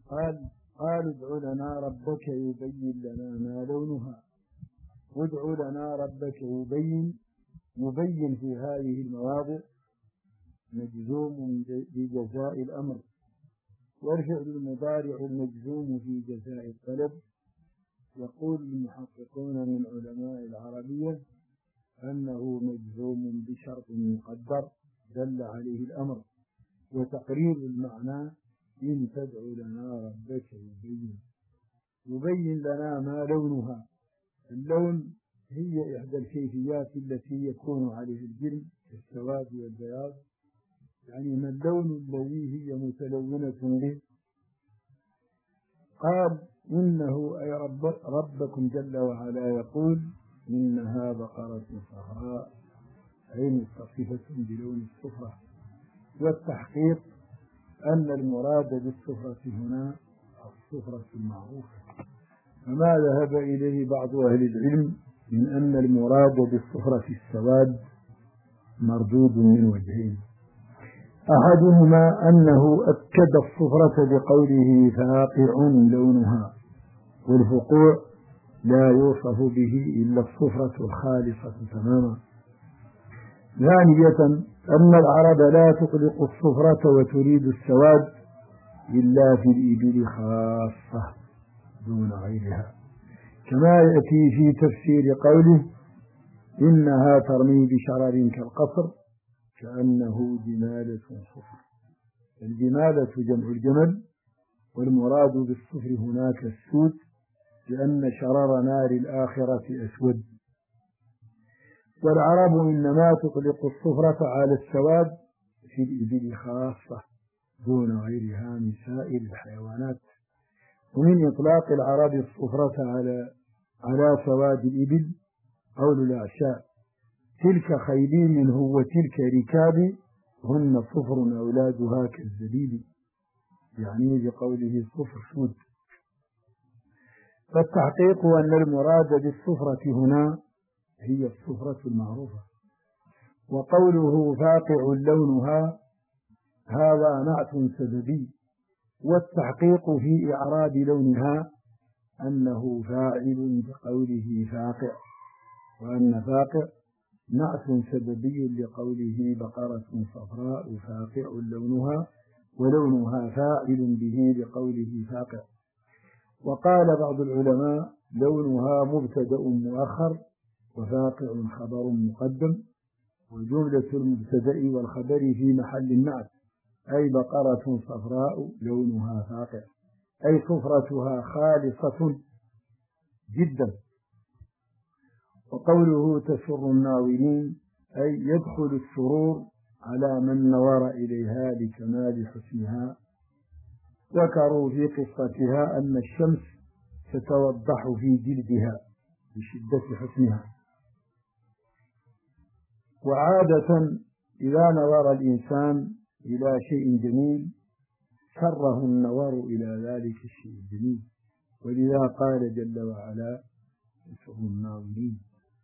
قال ادع لنا ربك يبين لنا ما لونها. وادع لنا ربك يبين في هذه المواضع مجزوم بجزاء الأمر، والفعل المضارع المجزوم في جزاء الطلب. يقول المحققون من علماء العربية أنه مجزوم بشرط مقدر دل عليه الأمر، وتقرير المعنى إن تدع لنا ربك يبين لنا ما لونها. اللون هي إحدى الكيفيات التي يكون عليه الجلد كالسواد والبياض، يعني ما اللون الذي هي متلونة به. قال إنه أي ربكم جل وعلا يقول إنها بقرة صفراء أي متصفة بلون الصفرة. والتحقيق أن المراد بالصفرة هنا الصفرة المعروفة، فما ذهب إليه بعض أهل العلم من أن المراد بالصفرة السواد مردود من وجهين. أحدهما أنه أكد الصفرة بقوله فاقع لونها، والفقوع لا يوصف به إلا الصفرة الخالصة تماما. ثانية أن العرب لا تطلق الصفرة وتريد السواد إلا في الإبل خاصة دون غيرها، كما يأتي في تفسير قوله إنها ترمي بشرر كالقصر كأنه جمالة صفر. الجمالة جمع الجمل، والمراد بالصفر هناك السود، لأن شرر نار الآخرة أسود. والعرب إنما تطلق الصفرة على السواد في الإبل خاصة دون غيرها من سائر الحيوانات. ومن إطلاق العرب الصفرة على سواد الإبل قول الأعشاء تلك خيلي منه وتلك ركابي هن صفر أولادها كالزبيب، يعني بقوله صفر سود. فالتحقيق أن المراد بالصفرة هنا هي الصفرة المعروفة. وقوله فاقع لونها هذا نعت سببي، والتحقيق في إعراب لونها أنه فاعل بقوله فاقع، وأن فاقع نعت سببي لقوله بقرة صفراء فاقع لونها، ولونها فاعل به لقوله فاقع. وقال بعض العلماء لونها مبتدأ مؤخر وفاقع خبر مقدم، وجملة المبتدأ والخبر في محل النعت، أي بقرة صفراء لونها فاقع، أي صفرتها خالصة جدا. وقوله تسر الناظرين أي يدخل السرور على من نظر إليها لكمال حسنها. ذكروا في قصتها أن الشمس تتوضح في جلدها بشدة حسنها. وعادة إذا نظر الإنسان إلى شيء جميل سره النظر إلى ذلك الشيء الجميل، ولذا قال جل وعلا تسر الناظرين.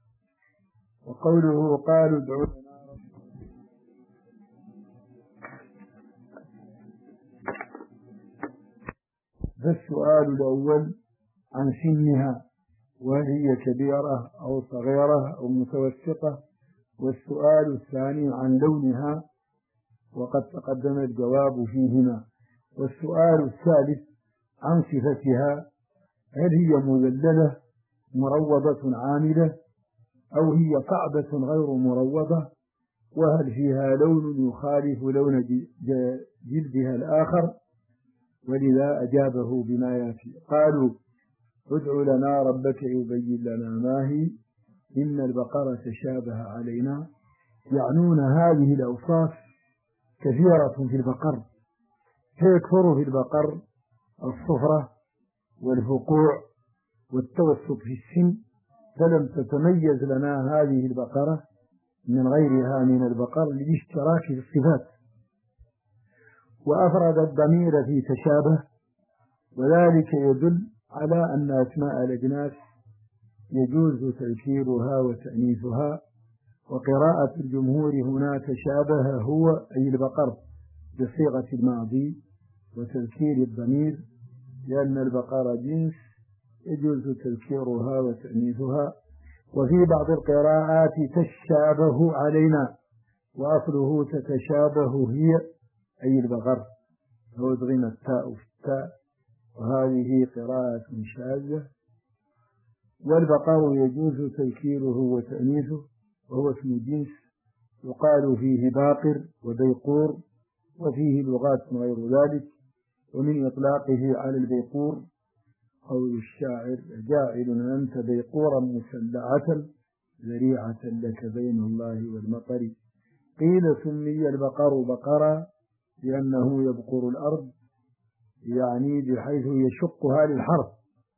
وقوله قالوا ادعوا لنا ربكم. فالسؤال الأول عن سنها وهي كبيرة أو صغيرة أو متوسطة، والسؤال الثاني عن لونها وقد تقدم الجواب فيهما. والسؤال الثالث عن صفتها هل هي مذللة مروضة عاملة أو هي صعبة غير مروضة، وهل فيها لون يخالف لون جلدها الآخر، ولذا أجابه بما يأتي. قالوا ادع لنا ربك يبين لنا ما هي إن البقرة تشابه علينا، يعنون هذه الأوصاف كثيرة في البقر، فيكثر في البقر الصفرة والفقوع والتوسط في السن، فلم تتميز لنا هذه البقرة من غيرها من البقر للاشتراك في الصفات. وأفرد الضمير في تشابه، وذلك يدل على أن أسماء الأجناس يجوز تذكيرها وتأنيثها. وقراءة الجمهور هنا تشابه هو أي البقر بصيغة الماضي وتذكير الضمير لأن البقرة جنس يجوز تذكيرها وتأنيثها. وفي بعض القراءات تشابه علينا، وأصله تتشابه هي أي البقر، فأدغم التاء في التاء، وهذه قراءة شاذة. والبقر يجوز تذكيره وتأنيثه، وهو اسم جنس يقال فيه باقر وبيقور، وفيه لغات غير ذلك. ومن إطلاقه على البيقور قول الشاعر: جاعل أنت بيقورا مسلعة ذريعة لك بين الله والمطر. قيل سمي البقر بقرا لأنه يبقر الأرض، يعني بحيث يشقها للحرث.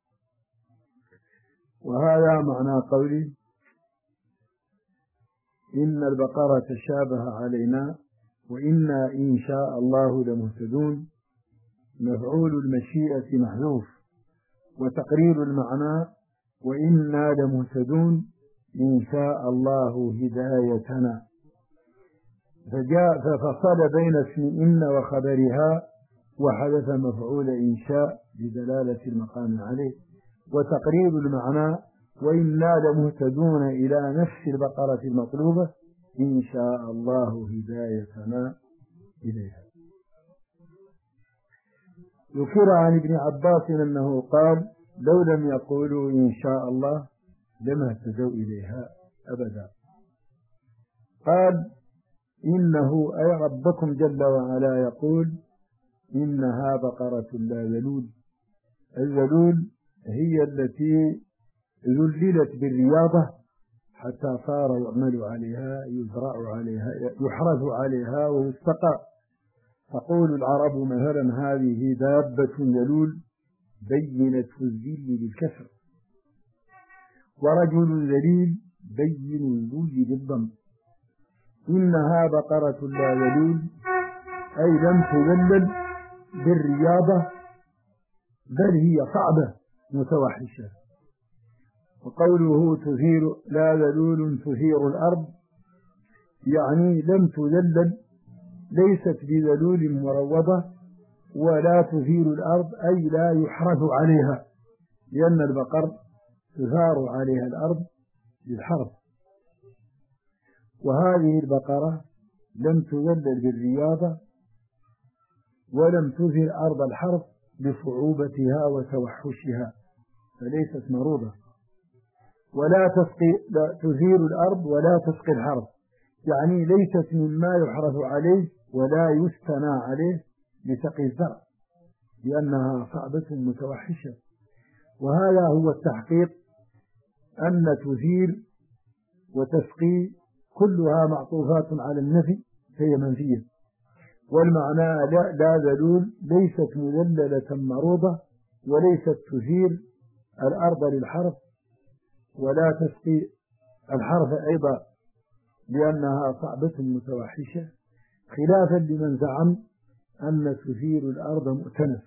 وهذا معنى قولي إن البقرة تشابه علينا وإنا إن شاء الله لمهتدون. مفعول المشيئة محذوف، وتقرير المعنى وإنا لمهتدون إن شاء الله هدايتنا. ففصل بين اسم إن وخبرها، وحدث مفعول إنشاء بدلالة المقام عليه. وتقرير المعنى وإنا لمهتدون إلى نفس البقرة المطلوبة إن شاء الله هدايتنا إليها. ذكر عن ابن عباس أنه قال: لو لم يقولوا إن شاء الله لما اهتدوا إليها أبدا. قال: إنه أي ربكم جل وعلا يقول: إنها بقرة لا ذلول. الذلول هي التي ذللت بالرياضة حتى صار يعمل عليها، يزرع عليها، يحرث عليها ويستقى. تقول العرب مثلا: هذه دابة ذلول بينة الذل بالكسر. ورجل ذليل بين الذل بالضم. إنها بقرة لا ذلول أي لم تذلل بالرياضة، بل هي صعبة متوحشة. وقوله تثير لا ذلول تثير الأرض، يعني لم تذلل، ليست بذلول مروضة، ولا تثير الأرض أي لا يحرث عليها، لأن البقر تثار عليها الأرض بالحرث. وهذه البقرة لم تذلل بالرياضة ولم تثير أرض الحرث بصعوبتها وتوحشها، فليست مروضة. ولا تثير الأرض ولا تسقي الحرث، يعني ليست مما يحرث عليه ولا يستنى عليه لسقي الزرع، لأنها صعبة متوحشة. وهذا هو التحقيق، أن تثير وتسقي كلها معطوفات على النفي فهي منفية. والمعنى لا ذلول ليست مذللة مروضة، وليست تثير الأرض للحرث، ولا تسقي الحرث أيضا لأنها صعبة متوحشة، خلافا لمن زعم أن تثير الأرض مؤتنف.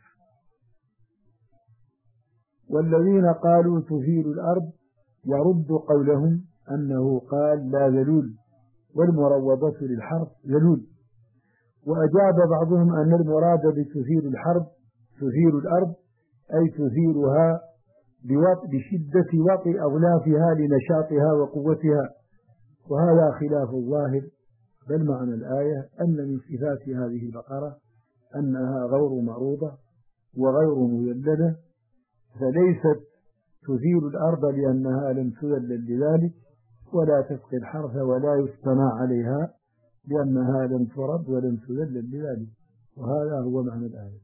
والذين قالوا تثير الأرض يرد قولهم أنه قال لا ذلول، والمروضة للحرث ذلول. وأجاب بعضهم أن المراد بتثير تثير الأرض أي تثيرها بشدة وطئ أغلافها لنشاطها وقوتها، وهذا خلاف الظاهر. بل معنى الآية أن من صفات هذه البقرة أنها غير معروضة وغير مذللة، فليست تثير الأرض لأنها لم تذلل لذلك، ولا تسقي الحرث ولا يستنى عليها لأنها لم ترد ولم تذلل لذلك. وهذا هو معنى الآية.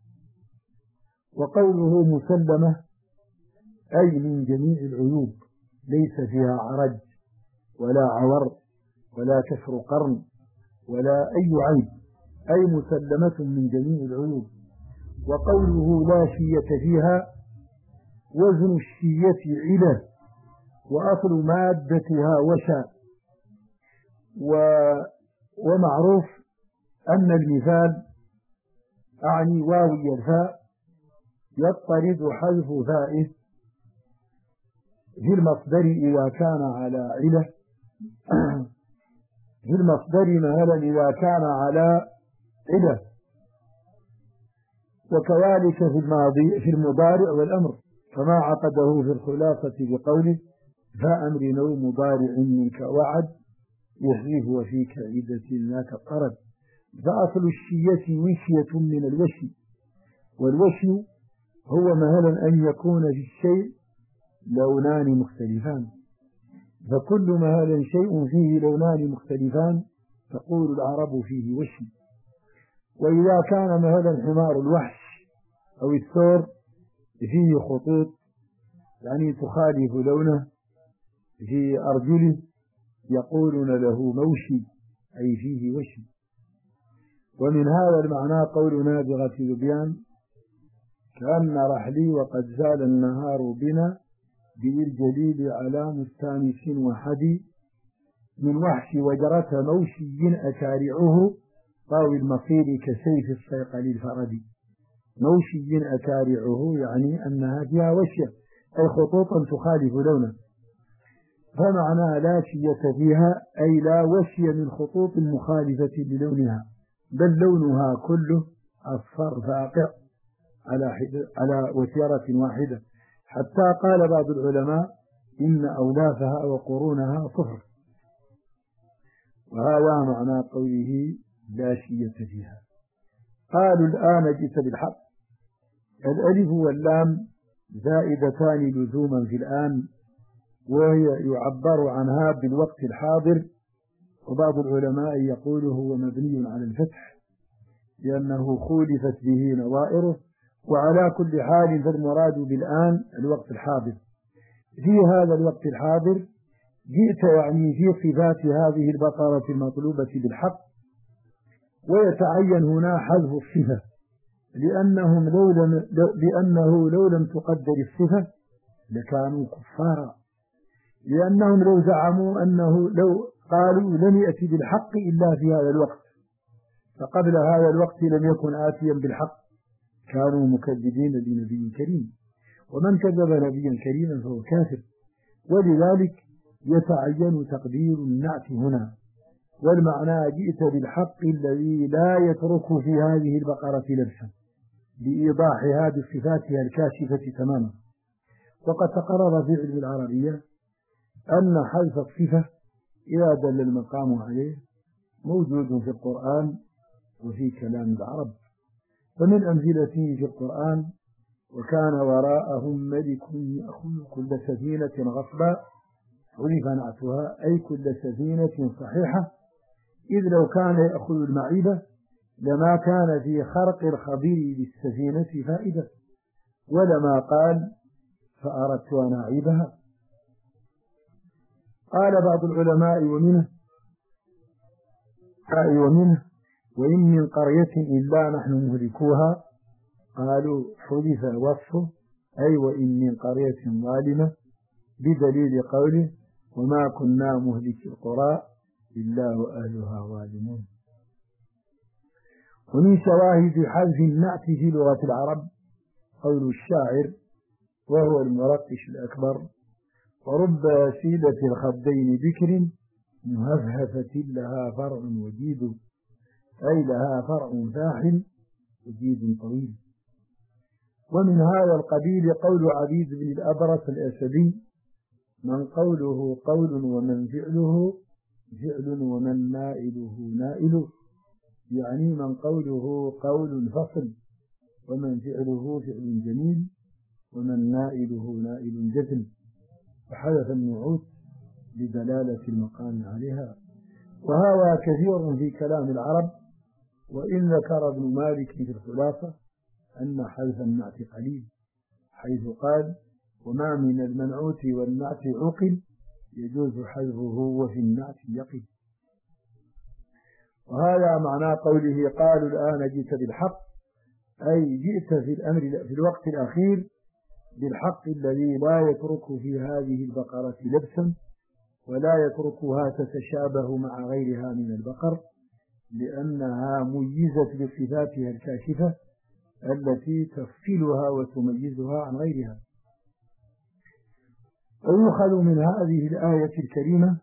وقوله مسلمة أي من جميع العيوب، ليس فيها عرج ولا عور ولا كسر قرن ولا أي عيب، أي مسلمة من جميع العيوب. وقوله لا شية فيها، وزن الشية علة، وأصل مادتها وشا. ومعروف أن المثال أعني واوي الفاء يضطرد حذف فائه في المصدر إذا كان على علة في المصدر مثلا إذا كان على علة، وكذلك في المضارع والأمر، كما عقده في الخلاصة بقوله فأمر نو مضارع منك وعد يحذف وفيك عدة ذاك الطرد. فأصل الشية وشية من الوشي، والوشي هو مثلا أن يكون في الشيء لونان مختلفان، فكل مثلا شيء فيه لونان مختلفان تقول العرب فيه وشي. وإذا كان مثلا حمار الوحش أو الثور فيه خطوط يعني تخالف لونه في أرجله يقولون له موشي أي فيه وشي. ومن هذا المعنى قول نابغة ذبيان كأن رحلي وقد زال النهار بنا بالجليل على مستانس وحدي من وحش وجرة موشي أكارعه طاوي المصير كسيف الصيقل الفرد. موشي أكارعه يعني أنها فيها وشية أي خطوطا تخالف لونه، فمعنى لا شية فيها أي لا وشي من خطوط مخالفة للونها، بل لونها كله أصفر فاقع على وتيرة واحدة، حتى قال بعض العلماء إن أولافها وقرونها صفر. وهذا معنى قوله لا شية فيها. قالوا الآن جئت بالحق. الألف واللام زائدتان لزوما في الآن، وهي يعبر عنها بالوقت الحاضر، وبعض العلماء يقول هو مبني على الفتح لأنه خولفت به نظائره. وعلى كل حال فالمراد بالآن الوقت الحاضر. في هذا الوقت الحاضر جئت يعني في صفات هذه البقرة المطلوبة بالحق، ويتعين هنا حذف الصفة لأنه لو لم تقدر الصفة لكانوا كفارا، لأنهم لو زعموا أنه لو قالوا لم يأتي بالحق إلا في هذا الوقت، فقبل هذا الوقت لم يكن آتيا بالحق، كانوا مكذبين بنبي كريم، ومن كذب نبيا كريما فهو كافر. ولذلك يتعين تقدير النعت هنا، والمعنى جئت بالحق الذي لا يترك في هذه البقرة لبسا، بإيضاحها بصفاتها الكاشفة تماما. وقد تقرر في علم العربية أن حذف الصفة إذا دل المقام عليه موجود في القرآن وفي كلام العرب. فمن أمثلته في القرآن وكان وراءهم ملك يأخذ كل سفينة غصبا حذف نعتها أي كل سفينة صحيحة، إذ لو كان يأخذ المعيبة لما كان في خرق الخبير بالسفينة فائدة، ولما قال فأردت أن أعيبها. قال بعض العلماء ومنه وإن من قرية إلا نحن مهلكوها، قالوا حذف وصفه أي وإن من قرية ظالمة، بدليل قوله وما كنا مهلك القرى إلا وأهلها ظالمون. ومن شواهد حذف النعت في لغة العرب قول الشاعر وهو المرقش الأكبر ورب سيلة الخدين بكر مهفهفة لها فرع وجيد، أي لها فرع فاحل وجيد طويل. ومن هذا القبيل قول عبيد بن الأبرص الأسدي من قوله قول ومن فعله فعل ومن نائله نائل، يعني من قوله قول فصل ومن فعله فعل جميل ومن نائله نائل جزم، وحذف النعوت لدلالة المقام عليها. وهذا كثير في كلام العرب، وإن ذكر ابن مالك في الخلاصة أن حذف النعت قليل، حيث قال وما من المنعوت والنعت عقل يجوز حذفه وفي النعت يقل. وهذا معنى قوله قالوا الآن جئت بالحق، أي جئت في الوقت الأخير بالحق الذي لا يترك في هذه البقرة لبسا ولا يتركها تتشابه مع غيرها من البقر، لأنها ميزت بصفاتها الكاشفة التي تفصلها وتميزها عن غيرها. ويؤخذ من هذه الآية الكريمة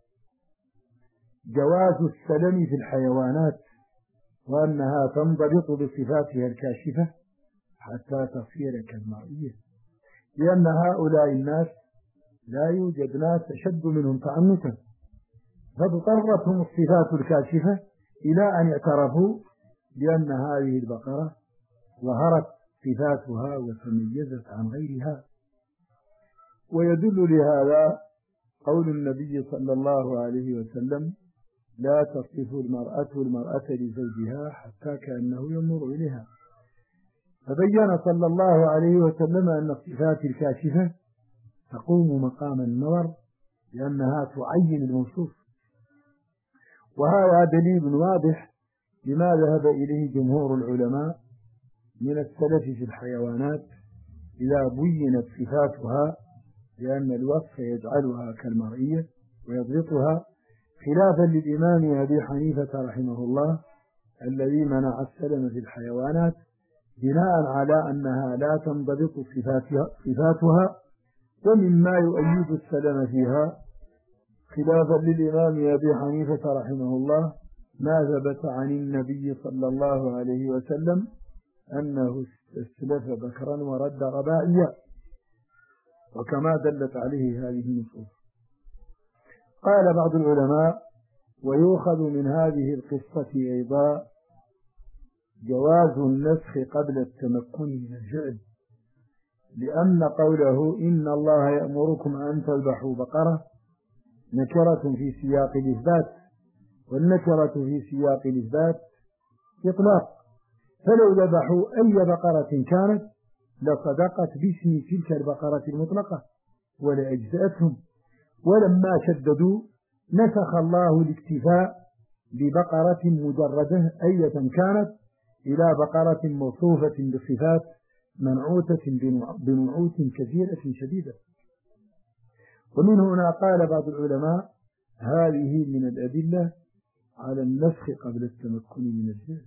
جواز السلم في الحيوانات، وأنها تنضبط بصفاتها الكاشفة حتى تصير كالمرئية، لأن هؤلاء الناس لا يوجد ناس أشد منهم تعنتا، فاضطرتهم الصفات الكاشفة إلى أن اعترفوا بأن هذه البقرة ظهرت صفاتها وتميزت عن غيرها. ويدل لهذا قول النبي صلى الله عليه وسلم: لا تصف المرأة لزوجها حتى كأنه ينظر إليها. فبين صلى الله عليه وسلم أن الصفات الكاشفة تقوم مقام النظر لأنها تعين الموصوف، وهذا دليل واضح لما ذهب إليه جمهور العلماء من السلف في الحيوانات إذا بينت صفاتها، لأن الوصف يجعلها كالمرئية ويضبطها، خلافا للإمام أبي حنيفة رحمه الله الذي منع السلم في الحيوانات بناء على أنها لا تنضبط صفاتها، ومما يؤيد السلم فيها خلافا للإمام أبي حنيفة رحمه الله ما ثبت عن النبي صلى الله عليه وسلم أنه استسلف بكرا ورد رباعيا، وكما دلت عليه هذه النصوص. قال بعض العلماء: ويؤخذ من هذه القصة أيضا جواز النسخ قبل التمكن من الفعل، لأن قوله إن الله يأمركم أن تذبحوا بقرة نكرة في سياق الإثبات، والنكرة في سياق الإثبات إطلاق، فلو ذبحوا أي بقرة كانت لصدقت باسم تلك البقرة المطلقة ولأجزأتهم، ولما شددوا نسخ الله الاكتفاء ببقرة مجردة أية كانت إلى بقرة موصوفة بصفات منعوتة بنعوت كثيرة شديدة. ومن هنا قال بعض العلماء: هذه من الأدلة على النسخ قبل التمكن من الفعل.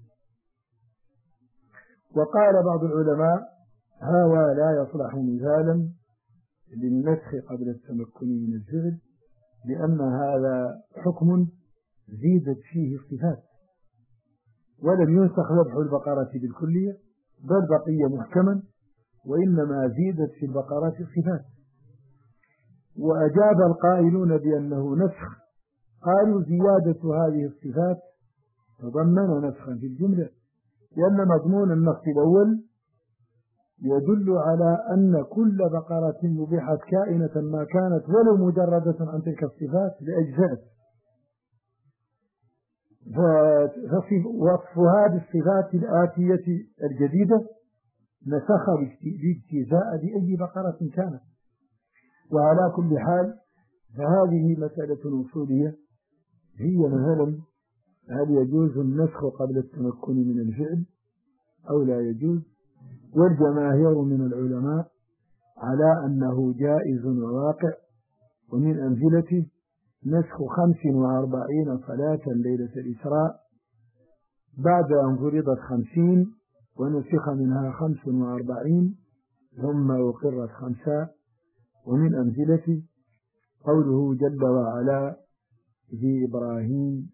وقال بعض العلماء: هذا لا يصلح مثالا للنسخ قبل التمكن من الفعل، لأن هذا حكم زيدت فيه الصفات، ولم ينسخ ذبح البقرة بالكلية، بل بقي محكما، وإنما زيدت في البقرة الصفات. وأجاب القائلون بأنه نسخ، قالوا: زيادة هذه الصفات تضمن نسخا في الجملة، لأن مضمون النص الأول يدل على أن كل بقرة ذبحت كائنة ما كانت ولو مجردة عن تلك الصفات لأجزاء، فوصف هذه الصفات الآتية الجديدة نسخ باجتزاء بأي بقرة كانت. وعلى كل حال فهذه مسألة أصولية، هي مثلا: هل يجوز النسخ قبل التمكن من الفعل أو لا يجوز؟ والجماهير من العلماء على أنه جائز وواقع. ومن أمثلته نسخ 45 صلاة ليلة الإسراء بعد أن فرضت 50 ونسخ منها 45 ثم أقرت 5. ومن أمثلته قوله جل وعلا في إبراهيم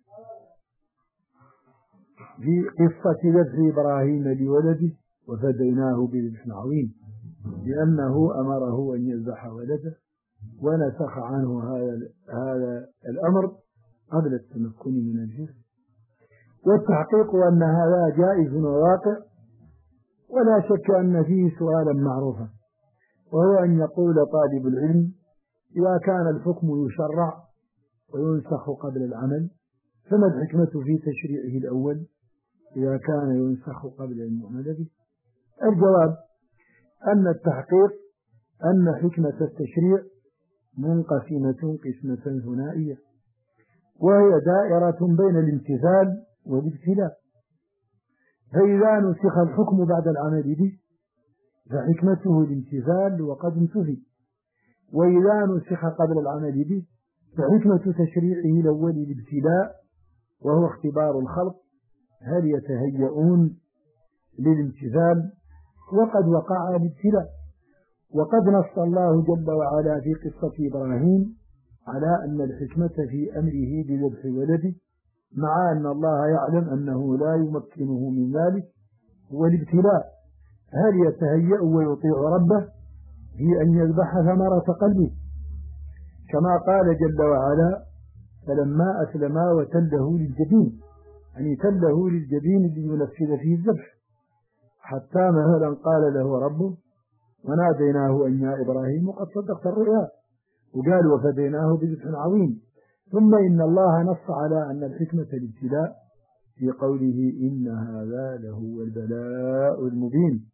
في قصة ذبح إبراهيم لولده وفديناه بذبح عظيم، لأنه أمره أن يذبح ولده ونسخ عنه هذا الأمر قبل التمكن من الجهل. والتحقيق أن هذا جائز وواقع، ولا شك أن فيه سؤالا معروفا، وهو أن يقول طالب العلم: إذا كان الحكم يشرع وينسخ قبل العمل فما الحكمة في تشريعه الأول إذا كان ينسخ قبل أن يعمل به؟ الجواب أن التحقيق أن حكمة التشريع منقسمة قسمة ثنائية، وهي دائرة بين الامتثال والابتلاء. فإذا نسخ الحكم بعد العمل به فحكمته الامتثال وقد انتفي، وإذا نسخ قبل العمل به فحكمة تشريعه الأول الابتلاء، وهو اختبار الخلق هل يتهيئون للامتثال، وقد وقع الابتلاء. وقد نص الله جل وعلا في قصة إبراهيم على أن الحكمة في أمره بذبح ولده، مع أن الله يعلم أنه لا يمكنه من ذلك، هو الابتلاء هل يتهيأ ويطيع ربه في أن يذبح ثمرة قلبه؟ كما قال جل وعلا: فلما أسلما وتله للجبين، يعني تله للجبين لينفذ فيه الذبح، حتى مثلا قال له ربه: وناديناه أن يا إبراهيم قد صدقت الرؤيا، وقال: وفديناه بذبح عظيم. ثم إن الله نص على أن الحكمة الابتلاء في قوله: إن هذا لهو البلاء المبين.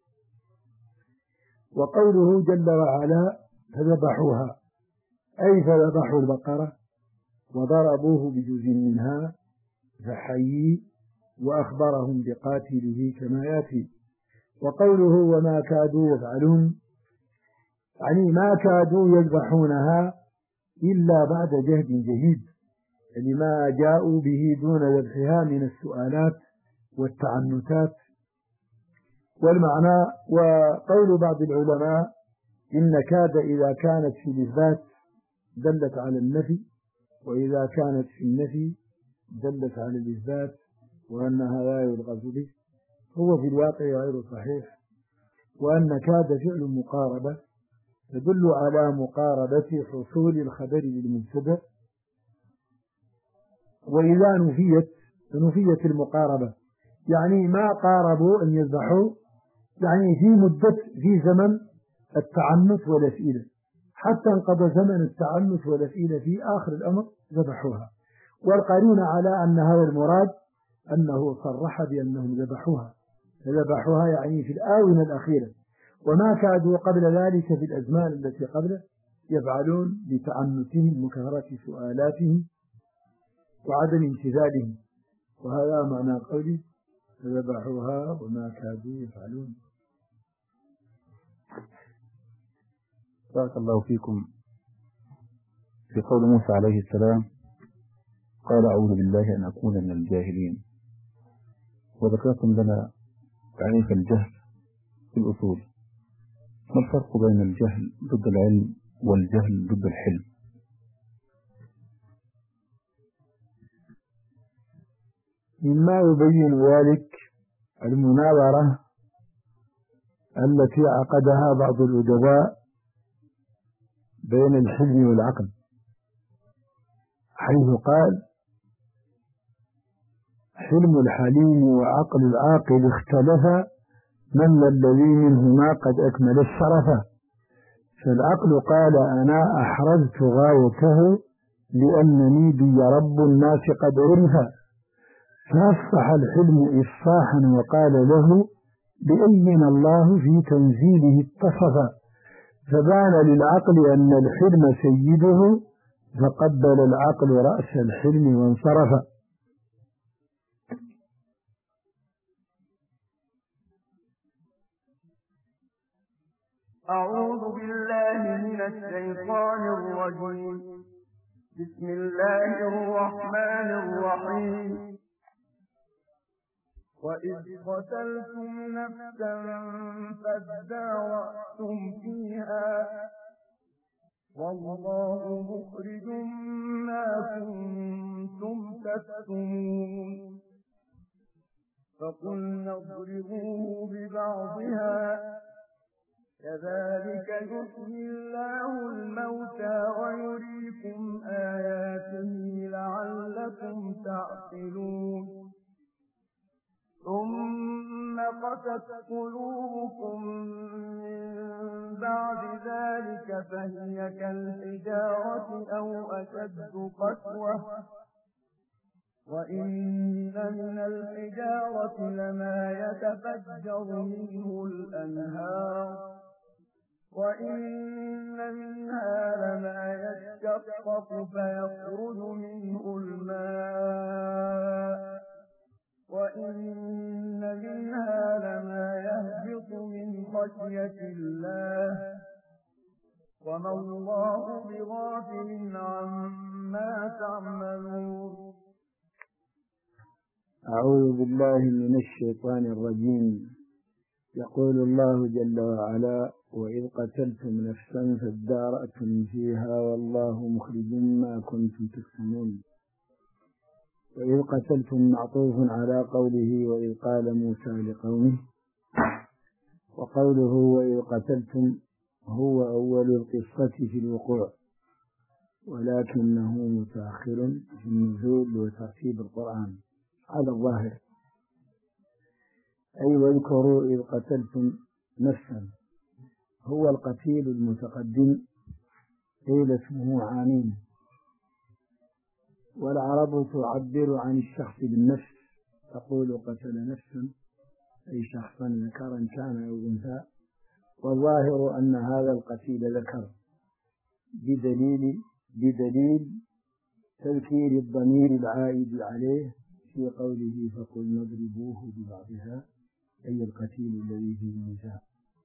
وقوله جل وعلا: فذبحوها، أي فذبحوا البقرة وضربوه بجزء منها فحيي، وأخبرهم بقاتله كما يأتي. وقوله: وما كادوا يفعلون، يعني ما كادوا يذبحونها إلا بعد جهد جهيد، يعني ما جاءوا به دون ذبحها من السؤالات والتعنتات. والمعنى، وقول بعض العلماء: إن كاد إذا كانت في الإثبات دلت على النفي، وإذا كانت في النفي دلت على الإثبات، وأنها لا يلغز به، هو في الواقع غير صحيح. وأن كاد فعل مقاربة تدل على مقاربة حصول الخبر للمبتدأ، وإذا نفيت المقاربة، يعني ما قاربوا أن يذبحوا، يعني في زمن التعنت والأسئلة، حتى انقضى زمن التعنت والأسئلة في آخر الأمر ذبحوها. والقرين على أن هذا المراد أنه صرح بأنهم ذبحوها، فذبحوها يعني في الآونة الأخيرة، وما كادوا قبل ذلك في الأزمان التي قبله يفعلون بتعنتهم وكثرة سؤالاتهم وعدم امتثالهم. وهذا معنى قولي: فذبحوها وما كادوا يفعلون. بارك الله فيكم. في قول موسى عليه السلام: قال: أعوذ بالله أن أكون من الجاهلين. وذكرتم لنا تعريف الجهل في الأصول. ما الفرق بين الجهل ضد العلم والجهل ضد الحلم؟ مما يبين ذلك المناظرة التي عقدها بعض الأدباء بين الحلم والعقل، حيث قال: حلم الحليم وعقل العاقل اختلفا، من الذي منهما قد أكمل الشرف. فالعقل قال: أنا أحرزت غايته لأنني بي رب الناس قد عرف. فأفصح الحلم إفصاحا وقال له: بأين الله في تنزيله اتصف. فبان للعقل أن الحلم سيده، فقبل العقل رأس الحلم وانصرف. أعوذ بالله من الشيطان الرجيم. بسم الله الرحمن الرحيم. وإذ قتلتم نفسا فادارأتم فيها والله مخرج ما كنتم تكتمون. فقلنا اضربوه ببعضها كذلك يحيي الله الموتى ويريكم آياته لعلكم تعقلون. ثم قست قلوبكم من بعد ذلك فهي كالحجارة أو أشد قسوة، وإن من الحجارة لما يتفجر منه الأنهار، وإن منها لما يشقق فيخرج منه الماء، وإن منها لما يهبط من خشية الله، وما الله بغافل عما تعملون. أعوذ بالله من الشيطان الرجيم. يقول الله جل وعلا: وإذ قتلتم نفسا فادارأتم فيها والله مخرج ما كنتم تكتمون. وإذ قتلتم معطوف على قوله: وإذ قال موسى لقومه. وقوله وإذ قتلتم هو أول القصة في الوقوع، ولكنه متأخر في النزول وترتيب القرآن هذا الظاهر. أي واذكروا إذ قتلتم نفسا، هو القتيل المتقدم قيل اسمه عامين. والعرب تعبر عن الشخص بالنفس، تقول قتل نفسا أي شخصا ذكرا كان أو أنثى، والظاهر أن هذا القتيل ذكر بدليل تذكير الضمير العائد عليه في قوله فقل نضربوه ببعضها، أي القتيل الذي فيه النساء.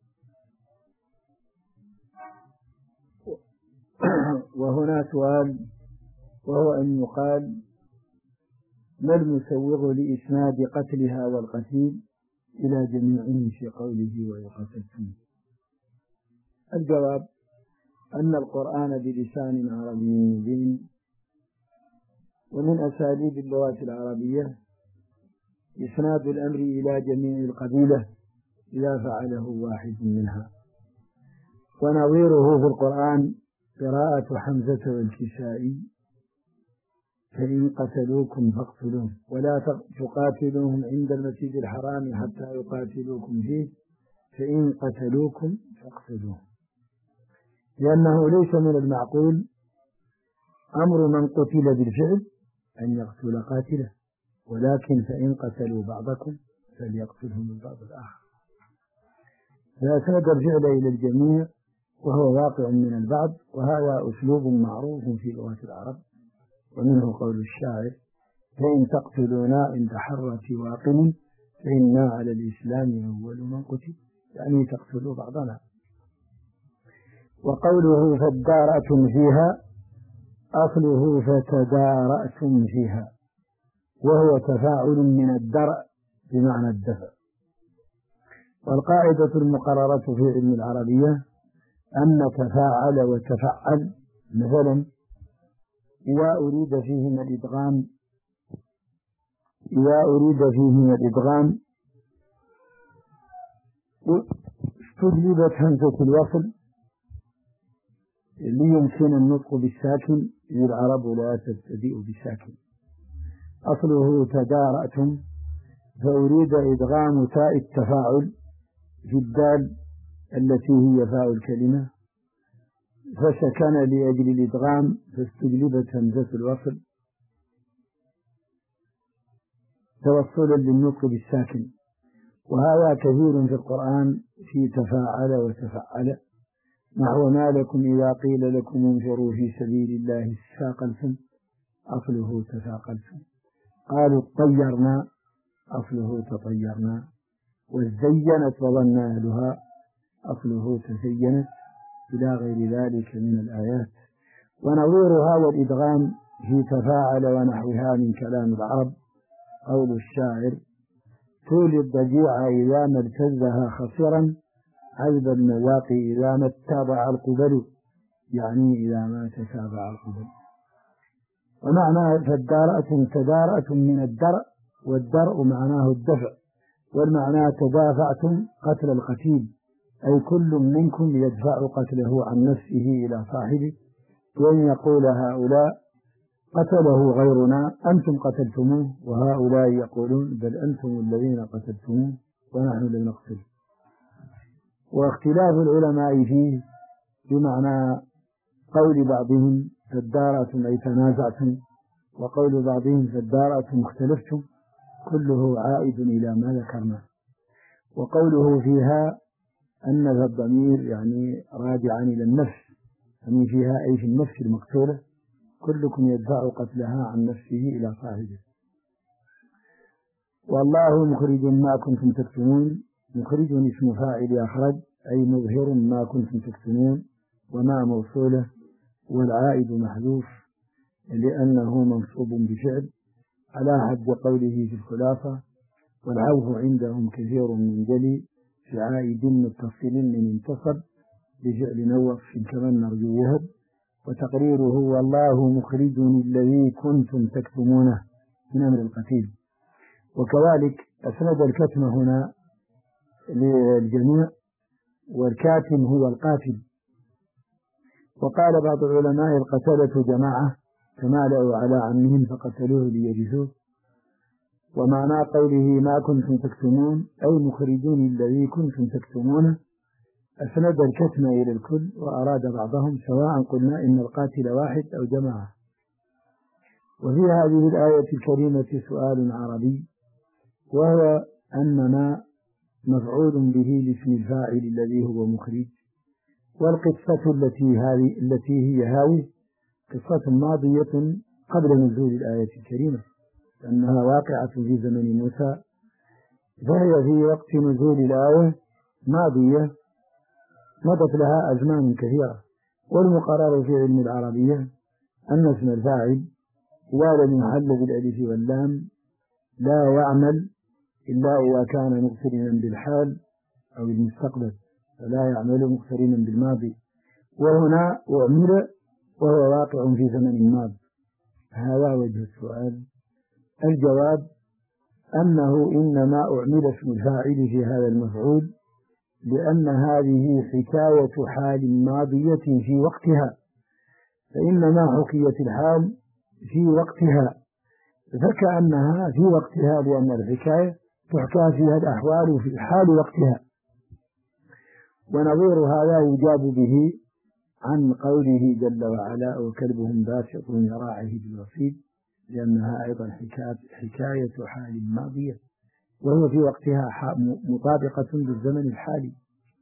وهنا سؤال، وهو أن يقال ما المسوغ لإسناد قتل هذا القتيل إلى جميعهم في قوله وإذ قتلتم؟ الجواب أن القرآن بلسان عربي مبين، ومن أساليب اللغة العربية إسناد الأمر إلى جميع القبيلة إذا فعله واحد منها. ونظيره في القرآن قراءة حمزة والكسائي فإن قتلوكم فاقتلوهم، ولا تقاتلوهم عند المسجد الحرام حتى يقاتلوكم فيه فإن قتلوكم فاقتلوهم، لأنه ليس من المعقول أمر من قتل بالفعل أن يقتل قاتله، ولكن فإن قتلوا بعضكم فليقتلهم البعض الآخر، فأسند الفعل إلى الجميع وهو واقع من البعض، وهذا أسلوب معروف في لغة العرب. ومنه قول الشاعر فإن تقتلونا إن تحرت واقم فإنا على الإسلام أول من قتل، يعني تقتلوا بعضنا. وقوله فادارأتم فيها أصله فتدارأتم فيها، وهو تفاعل من الدرء بمعنى الدفع. والقاعدة المقررة في علم العربية أن تفاعل وتفعل، مثلا إذا أريد فيهما الإدغام استجلبت همزة الوصل ليمكن النطق بالساكن، إذ العرب لا تبتدئ بالساكن. أصله تدارأتم، فأريد إدغام تاء التفاعل في الدال التي هي فاء الكلمة، فسكن لأجل الإدغام فاستجلبت همزة الوصل توصلا للنطق بالساكن. وهذا كثير في القرآن في تفاعل وتفعل، نحو ما لكم إذا قيل لكم انفروا في سبيل الله استثاقلتم، أصله تثاقلتم. قالوا طيرنا، أصله تطيرنا. وزينت وظن أهلها، أصله تزينت، إلى غير ذلك من الآيات. ونظيرها والإدغام في تفاعل ونحوها من كلام العرب قول الشاعر تولي الضجيع إذا ما ارتزها خصرا عذب المذاق إذا ما اتبع القبل، يعني إذا ما تتابع القبل. ومعنى فالدارأة تدارأة من الدرء، والدرء معناه الدفع، والمعنى تدافعتم قتل القتيل، أي كل منكم يدفع قتله عن نفسه إلى صاحبه، وأن يقول هؤلاء قتله غيرنا أنتم قتلتموه، وهؤلاء يقولون بل أنتم الذين قتلتموه ونحن لم نقتله. واختلاف العلماء فيه بمعنى قول بعضهم فادارأتم أي تنازعتم، وقول بعضهم فادارأتم اختلفتم، كله عائد إلى ما ذكرنا. وقوله فيها أن ذا الضمير يعني راجعا إلى النفس، يعني فيها أي في النفس المقتولة، كلكم يدفع قتلها عن نفسه إلى صاحبه. والله مخرج ما كنتم تكتمون، مخرج اسم فاعل أخرج أي مظهر ما كنتم تكتمون، وما موصولة، والعائد محذوف لأنه منصوب بفعل على حد قوله في الخلاصة والعوف عندهم كثير من جلي في عائد متصل من انتصب بفعل نوف كمن نرجو يهب، وتقريره والله مخرج الذي كنتم تكتمونه من أمر القتيل. وكذلك أسند الكتم هنا للجميع والكاتم هو القاتل. وقال بعض العلماء القتلة جماعة تمالأوا على عمهم فقتلوه ليرثوه. ومعنى قوله ما كنتم تكتمون أي مخرجون الذي كنتم تكتمونه، أسند الكتم إلى الكل وأراد بعضهم سواء قلنا إن القاتل واحد أو جماعة. وفي هذه الآية الكريمة سؤال عربي، وهو أن ما مفعول به لاسم الفاعل الذي هو مخرج، والقصة التي هي هذه قصة ماضية قبل نزول الآية الكريمة، لأنها واقعة في زمن موسى، فهي في وقت نزول الآية ماضية مضت لها أزمان كثيرة. والمقرر في علم العربية أن اسم الفاعل إذا لم يحل بالألف واللام لا يعمل إلا إذا كان مقترنا بالحال أو المستقبل، فلا يعمل مقترنا بالماضي، وهنا أعمل وهو واقع في زمن الماضي. هذا وجه السؤال. الجواب أنه إنما أعمل اسم الفاعل في هذا المفعول لأن هذه حكاية حال ماضية في وقتها، فإنما حكيت الحال في وقتها فكأنها في وقتها، لأن الحكاية تحكى فيها الأحوال في حال وقتها. ونظير هذا يجاب به عن قوله جل وعلا وكلبهم باسط ذراعه بالوصيد، لأنها أيضا حكاية حال ماضية وهو في وقتها مطابقة بالزمن الحالي.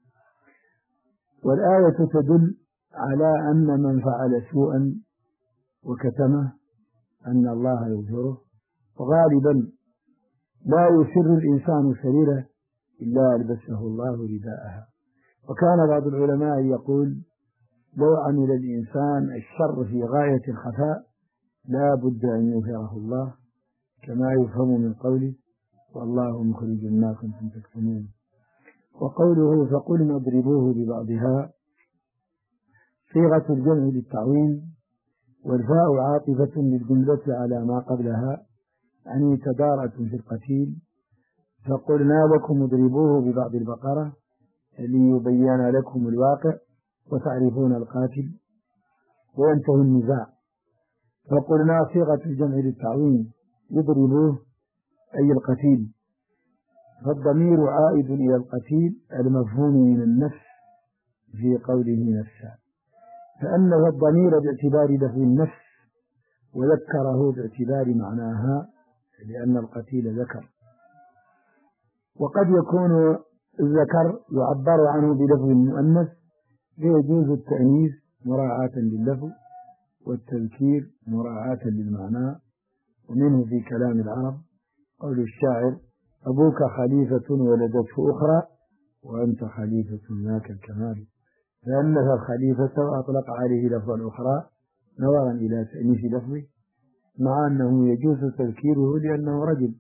والآية تدل على أن من فعل سوءا وكتمه أن الله يغفره، وغالبا لا يسر الإنسان سريرة إلا ألبسه الله رداءها. وكان بعض العلماء يقول لو عمل الإنسان الشر في غاية الخفاء لا بد أن يظهره الله، كما يفهم من قوله والله مخرج ما كنتم تكتمون. وقوله فقلنا اضربوه ببعضها صيغة الجمع للتعويم، والفاء عاطفة للجملة على ما قبلها، يعني تدارة في القتيل. فقلنا لكم اضربوه ببعض البقرة ليبين لكم الواقع وتعرفون القاتل وينتهي النزاع. فقلنا صيغة الجمع للتعويم يضربوه أي القتيل، فالضمير عائد إلى القتيل المفهوم من النفس في قوله نفسا، فأن الضمير باعتبار لفظ النفس وذكره باعتبار معناها لأن القتيل ذكر. وقد يكون الذكر يعبر عنه بلفظ المؤنث فيجوز التأنيث مراعاة لللفظ والتذكير مراعاة للمعنى. ومنه في كلام العرب قول الشاعر أبوك خليفة ولدته أخرى وأنت خليفة ذاك الكمال، فأنث الخليفة وأطلق عليه لفظا أخرى نظرا إلى تأنيث لفظه، مع أنه يجوز تذكيره لأنه رجل.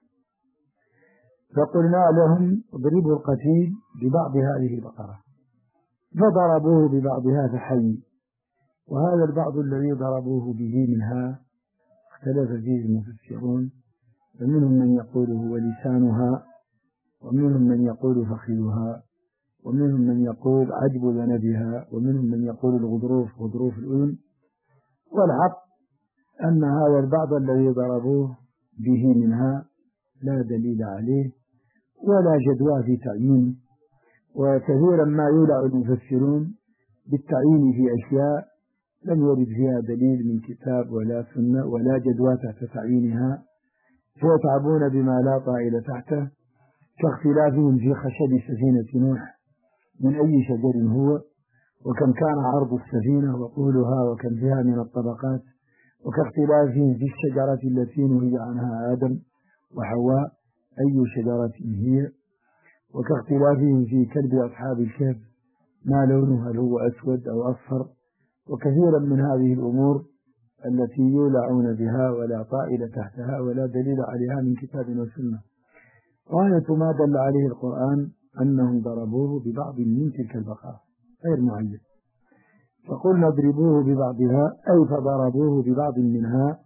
فقلنا لهم اضربوا القتيل ببعض هذه البقرة، فضربوه ببعضها فحي. وهذا البعض الذي ضربوه به منها اختلف فيه المفسرون، فمنهم من يقول هو لسانها، ومنهم من يقول فخذها، ومنهم من يقول عجب ذنبها، ومنهم من يقول الغضروف غضروف الأذن. والحق أن هذا البعض الذي ضربوه به منها لا دليل عليه ولا جدوى في تعيينه. وكثيرا ما يولع المفسرون بالتعيين في أشياء لم يرد فيها دليل من كتاب ولا سنة ولا جدوى تحت تعيينها، فيتعبون بما لا طائل تحته، كاختلافهم في خشب سفينة نوح من أي شجر هو، وكم كان عرض السفينة وطولها، وكم فيها من الطبقات، وكاختلافهم في الشجرة التي نهي عنها آدم وحواء أي شجرة هي، وكاختلافهم في كلب أصحاب الكهف ما لونه هل هو أسود أو أصفر. وكثيرا من هذه الأمور التي يولعون بها ولا طائل تحتها ولا دليل عليها من كتاب وسنة. غاية ما دل عليه القرآن أنهم ضربوه ببعض من تلك البقرة غير معين. فقلنا اضربوه ببعضها أي فضربوه ببعض منها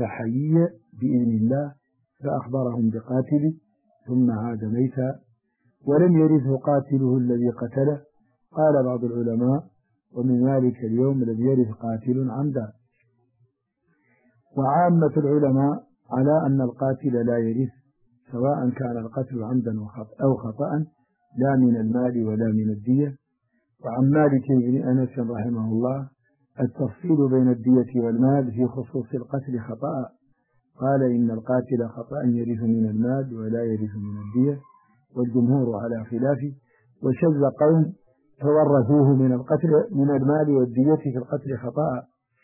فحي بإذن الله، فأخبرهم بقاتله ثم عاد ميتا ولم يرثه قاتله الذي قتله. قال بعض العلماء: ومن ذلك اليوم لم يرث قاتل عمدا. وعامة العلماء على أن القاتل لا يرث، سواء كان القتل عمدا أو خطأ، لا من المال ولا من الدية. وعن مالك بن أنس رحمه الله التفصيل بين الدية والمال في خصوص القتل خطأ. قال: إن القاتل خطأ يرث من المال ولا يرث من الدية، والجمهور على خلافه. وشذ قوم تورثوه من المال والدية في القتل خطأ.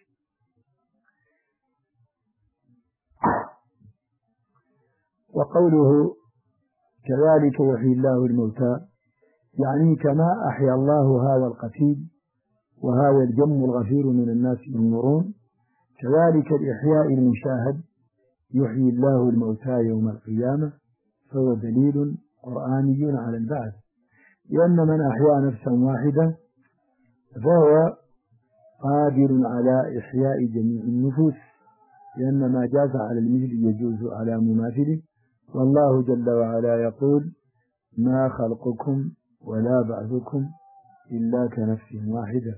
وقوله كذلك يحيي الله الموتى، يعني كما أحيا الله هذا القتيل وهذا الجم الغفير من الناس ينظرون، كذلك الإحياء المشاهد يحيي الله الموتى يوم القيامة، فهو دليل قرآني على البعث، لأن من أحيا نفسا واحدة فهو قادر على إحياء جميع النفوس، لأن ما جاز على المثل يجوز على مماثله. والله جل وعلا يقول: ما خلقكم ولا بعثكم إلا كنفس واحدة.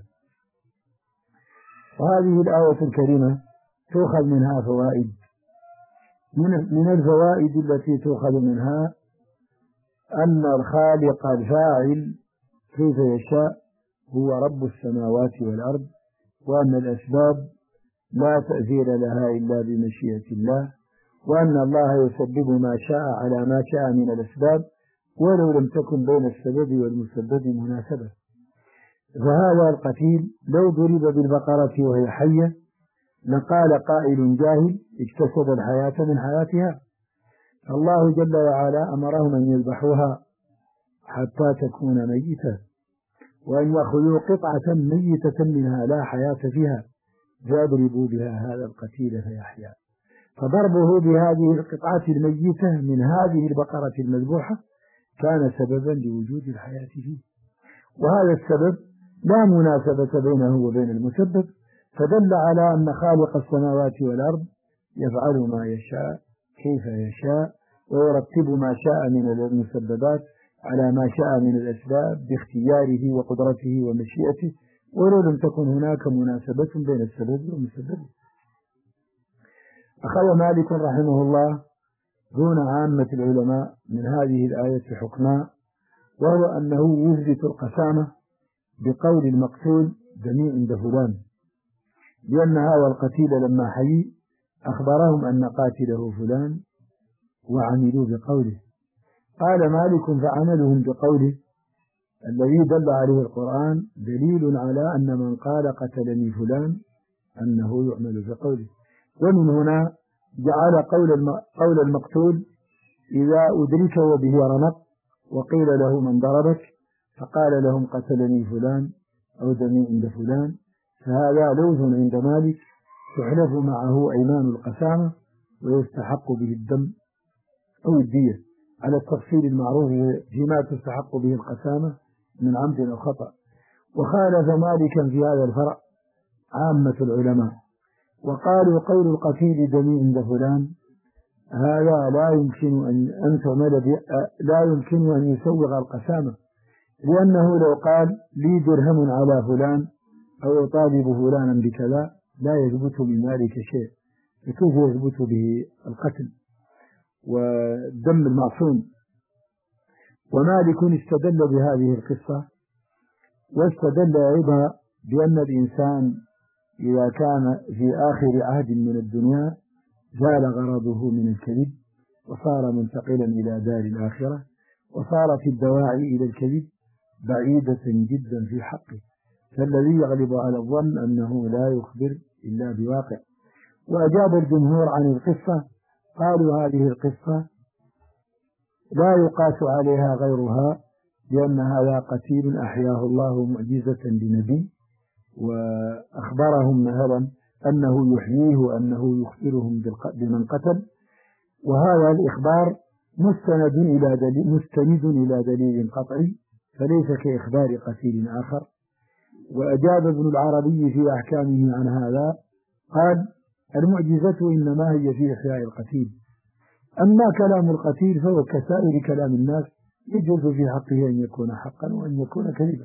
وهذه الآية الكريمة تؤخذ منها فوائد. من الفوائد التي تؤخذ منها أن الخالق الفاعل كيف يشاء هو رب السماوات والأرض، وأن الأسباب لا تأثير لها إلا بمشيئة الله، وأن الله يسبب ما شاء على ما شاء من الأسباب ولو لم تكن بين السبب والمسبب مناسبة. فهذا القتيل لو ضرب بالبقرة وهي حية لقال قائل جاهل: اكتسب الحياة من حياتها. الله جل وعلا أمرهم أن يذبحوها حتى تكون ميتة، وأن يأخذوا قطعة ميتة منها لا حياة فيها فيضربوا بها هذا القتيل فيحيا. فضربه بهذه القطعة الميتة من هذه البقرة المذبوحة كان سببا لوجود الحياة فيه، وهذا السبب لا مناسبة بينه وبين المسبب، فدل على أن خالق السماوات والأرض يفعل ما يشاء كيف يشاء، ويرتب ما شاء من المسببات على ما شاء من الأسباب باختياره وقدرته ومشيئته، ولو لم تكن هناك مناسبة بين السبب والمسبب. أخذ مالك رحمه الله دون عامة العلماء من هذه الآية حكما، وهو أنه يثبت القسامة بقول المقتول دمي عند فلان، لأن هذا القتيل لما حيي أخبرهم أن قاتله فلان وعملوا بقوله. قال مالك: فعملهم بقوله الذي دل عليه القرآن دليل على أن من قال قتلني فلان أنه يعمل بقوله. ومن هنا جعل قول المقتول إذا أدرك وبه رمق وقيل له من ضربك فقال لهم قتلني فلان أو دمي عند فلان، فهذا لوث عند مالك تحلف معه أيمان القسامة ويستحق به الدم أو الدية على التفصيل المعروف فيما تستحق به القسامة من عمد أو خطأ. وخالف مالكا في هذا الفرع عامة العلماء، وقالوا قول القتيل دمي عند فلان هذا لا يمكن أن يسوغ القسامة، لأنه لو قال لي درهم على فلان أو يطالب فلانا بكذا لا يثبت من ذلك شيء، فكيف يثبت به القتل والدم المعصوم؟ ومالك استدل بهذه القصة، واستدل أيضا بأن الإنسان إذا كان في آخر عهد من الدنيا زال غرضه من الكذب وصار منتقلا إلى دار الآخرة، وصارت الدواعي إلى الكذب بعيدة جدا في حقه، فالذي يغلب على الظن أنه لا يخبر إلا بواقع. وأجاب الجمهور عن القصة، قالوا هذه القصة لا يقاس عليها غيرها، لأن هذا قتيل أحياه الله معجزة لنبي، وأخبرهم مثلا أنه يحييه وأنه يخبرهم بمن قتل، وهذا الإخبار مستند إلى دليل قطعي فليس كإخبار قتيل آخر. وأجاب ابن العربي في أحكامه عن هذا، قال: المعجزة إنما هي في إحياء القتيل، أما كلام القتيل فهو كسائر كلام الناس يجوز في حقه أن يكون حقا وأن يكون كذبا.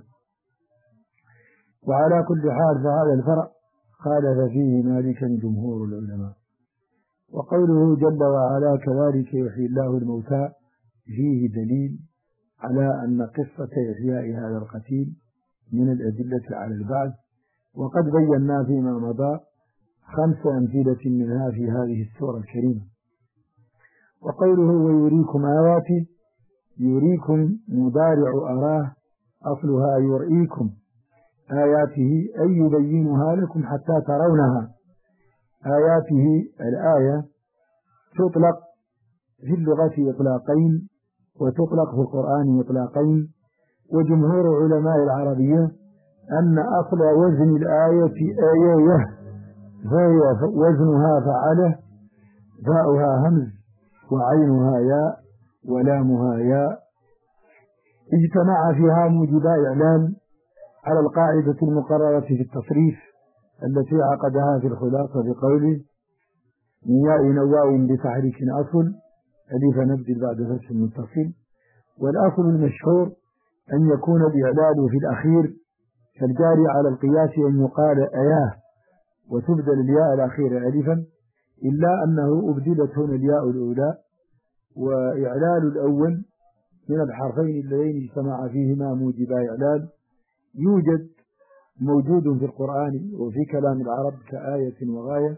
وعلى كل حال فهذا الفرع خالف فيه مالكا جمهور العلماء. وقوله جل وعلا كذلك يحيي الله الموتى فيه دليل على أن قصة إحياء هذا القتيل من الأدلة على البعث، وقد بينا فيما مضى 5 أمثلة منها في هذه السورة الكريمة. وقوله ويريكم آياته، يريكم مضارع أراه أصلها يرئيكم آياته أي يبينها لكم حتى ترونها. آياته الآية تطلق في اللغة إطلاقين وتطلق في القرآن إطلاقين، وجمهور علماء العربية أن أصل وزن الآية آية، فهي وزنها فعله، فاؤها همز وعينها ياء ولامها ياء. اجتمع فيها موجبا إعلان على القاعدة المقررة في التصريف التي عقدها في الخلاصة بقوله من ياء نواء بتحريك أصل ألف نبدل بعد فتح متصل. والأصل المشهور أن يكون الإعلال في الأخير كالجاري على القياس أن يقال أياه وتبدل الياء الأخيرة ألفا، إلا أنه أبدلت هنا الياء الأولى، وإعلال الأول من الحرفين اللذين اجتمع فيهما موجبا إعلال موجود في القرآن وفي كلام العرب كآية وغاية.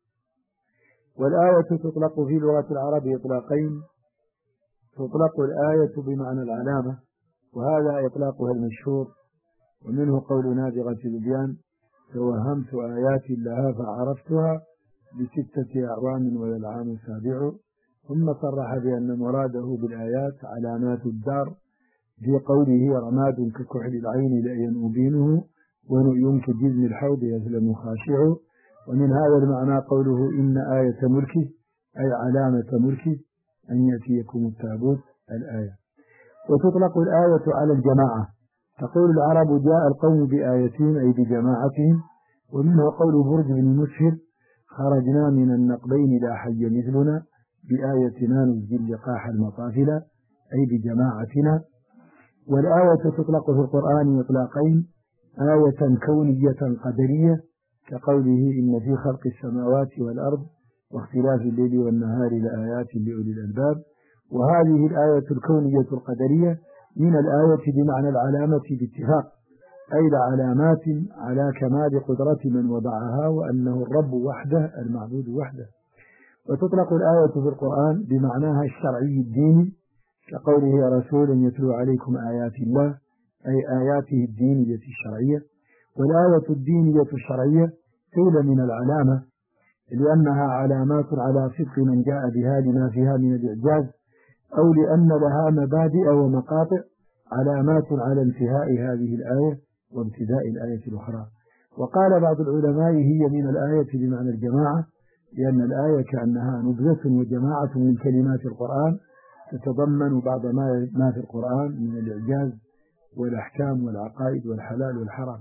والآية تطلق في لغة العرب إطلاقين، تطلق الآية بمعنى العلامة وهذا إطلاقها المشهور، ومنه قول نابغة البيان توهمت آيات لها فعرفتها ب6 أعوام ولا العام 7. ثم صرح بأن مراده بالآيات علامات الدار في قوله رماد ككحل العين لا ينبينه ونؤي كجزم الحوض يسلم خاشع. ومن هذا المعنى قوله إن آية ملكه أي علامة ملكه أن يأتيكم التابوت الآية. وتطلق الآية على الجماعة، تقول العرب جاء القوم بآيتهم أي بجماعتهم. ومنه قول برج بن مسهر خرجنا من النقبين لا حي مثلنا بآيتنا نزل لقاح المطافل أي بجماعتنا. والآية تطلق في القرآن إطلاقين، آية كونية قدرية كقوله إن في خلق السماوات والأرض واختلاف الليل والنهار لآيات لأولي الألباب. وهذه الآية الكونية القدرية من الآية بمعنى العلامة باتفاق، أي لعلامات على كمال قدرة من وضعها وأنه الرب وحده المعبود وحده. وتطلق الآية في القرآن بمعناها الشرعي الديني كقوله رسول يتلو عليكم آيات الله أي آياته الدينية الشرعية. والآية الدينية الشرعية قيل من العلامة لأنها علامات على صدق من جاء بها لما فيها من الإعجاز، أو لأن لها مبادئ ومقاطع علامات على انتهاء هذه الآية وابتداء الآية الأخرى. وقال بعض العلماء هي من الآية بمعنى الجماعة، لأن الآية كأنها نبذة وجماعة من كلمات القرآن تتضمن بعض ما في القرآن من الإعجاز والأحكام والعقائد والحلال والحرام.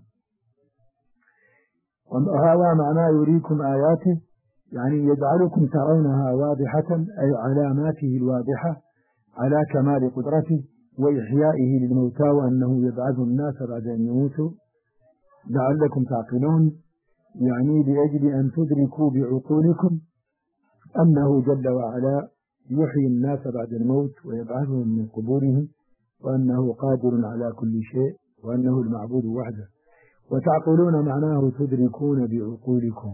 وهذا معنى يريكم آياته، يعني يجعلكم ترونها واضحة أي علاماته الواضحة على كمال قدرته وإحيائه للموتى وأنه يبعث الناس بعد أن يموتوا لعلكم تعقلون، يعني لأجل أن تدركوا بعقولكم أنه جل وعلا يحيي الناس بعد الموت ويبعثهم من قبورهم وأنه قادر على كل شيء وأنه المعبود وحده. وتعقلون معناه تدركون بعقولكم.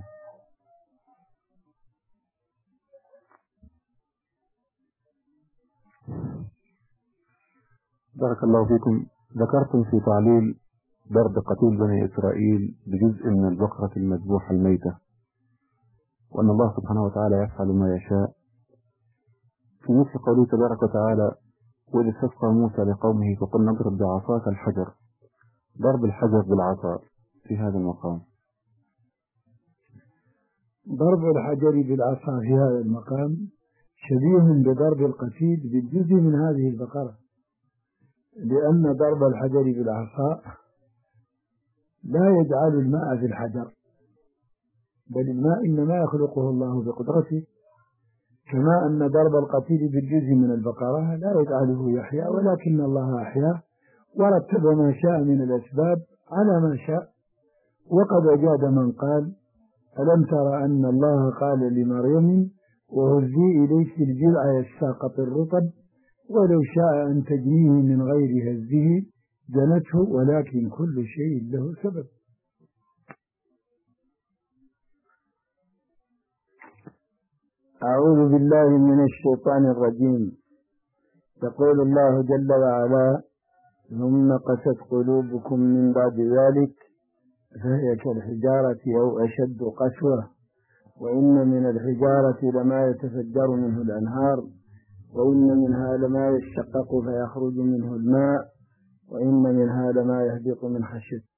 بارك الله فيكم. ذكرتم في تعليل ضرب قتيل بني إسرائيل بجزء من البقرة المذبوحة الميتة، وأن الله سبحانه وتعالى يفعل ما يشاء في مثل قوله تبارك وتعالى وإذ استسقى موسى لقومه فقلنا اضرب بعصاك الحجر. ضرب الحجر بالعصا في هذا المقام، ضرب الحجر بالعصا في هذا المقام شبيه بضرب القتيل بالجزء من هذه البقرة، لأن ضرب الحجر بالعصا لا يجعل الماء في الحجر، بل الماء إنما يخلقه الله بقدرته كما أن ضرب القتيل بالجزء من البقرة لا يجعله يحيى، ولكن الله أحياه ورتب ما شاء من الأسباب على ما شاء. وقد أجاد من قال: ألم تر أن الله قال لمريم وهزي إليك الجذع يساقط الرطب ولو شاء أن تجنيه من غير هزه جنته، ولكن كل شيء له سبب. أعوذ بالله من الشيطان الرجيم. يقول الله جل وعلا: ثم قست قلوبكم من بعد ذلك فهي كالحجارة أو أشد قسوة، وإن من الحجارة لما يتفجر منه الأنهار، وإن منها لما يشقق فيخرج منه الماء، وإن منها لما يهبط من خشية